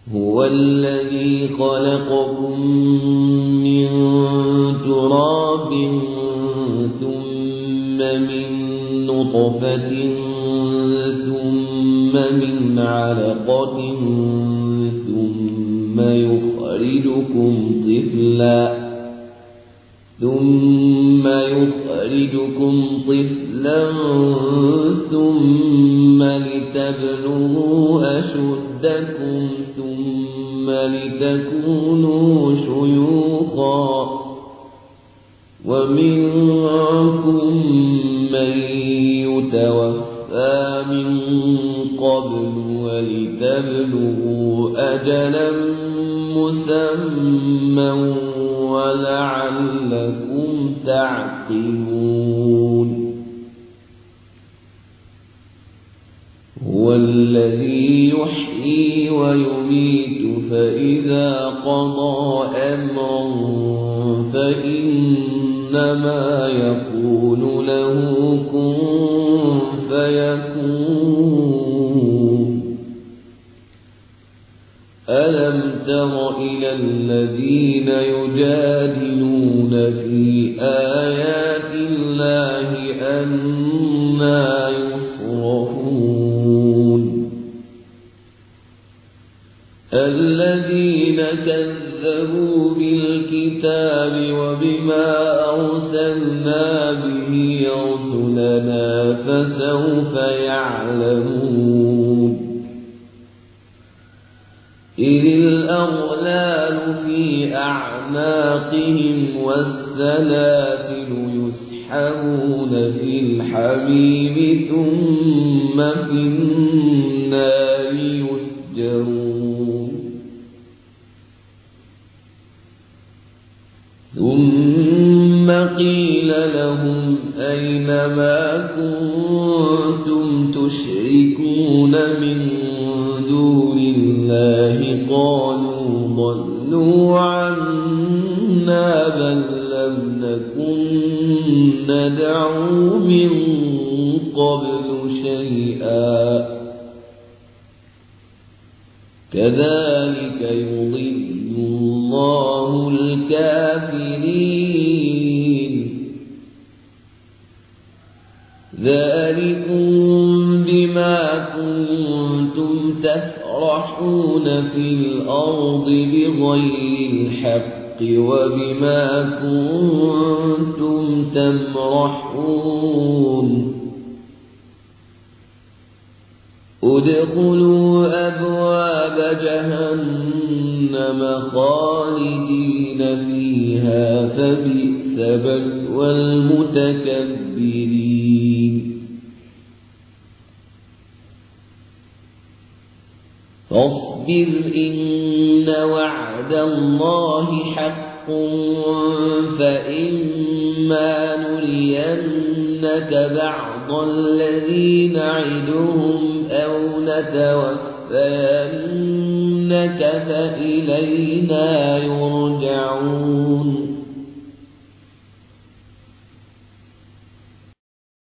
هو الذي خلقكم من تراب ثم من نطفة ثم من علقة ثم يخرجكم طفلا ثم لتبلغوا أشدكم ثم لتكونوا شيوخا ومنكم من يتوفى من قبل ولتبلغوا أجلا مسمى ولعلكم تعقلون هو الذي يحيي ويميت فإذا قضى أمرا فإنما يقول له كن فيكون ألم تر إلى الذين يجادلون في آيات الله أنى يصرفون الذين كذبوا بالكتاب وبما أرسلنا به رسلنا فسوف يعلمون إذ الأغلال في أعناقهم والسلاسل يسحبون في الحميم ثم في النار يسجرون ثم قيل لهم أين ما كنتم تشركون من دون الله قالوا ضلوا عنا بل لم نكن ندعو من قبل شيئا كذلك يضل الله الكافرين ذلكم بما كنتم تفرحون في الأرض بغير الحق وبما كنتم تمرحون ادخلوا أبواب جهنم خالدين فيها فبئس مثوى المتكبرين فاصبر إن وعد الله حق فإما نرينك بعض الذي نعدهم أو نتوفينك فإلينا يرجعون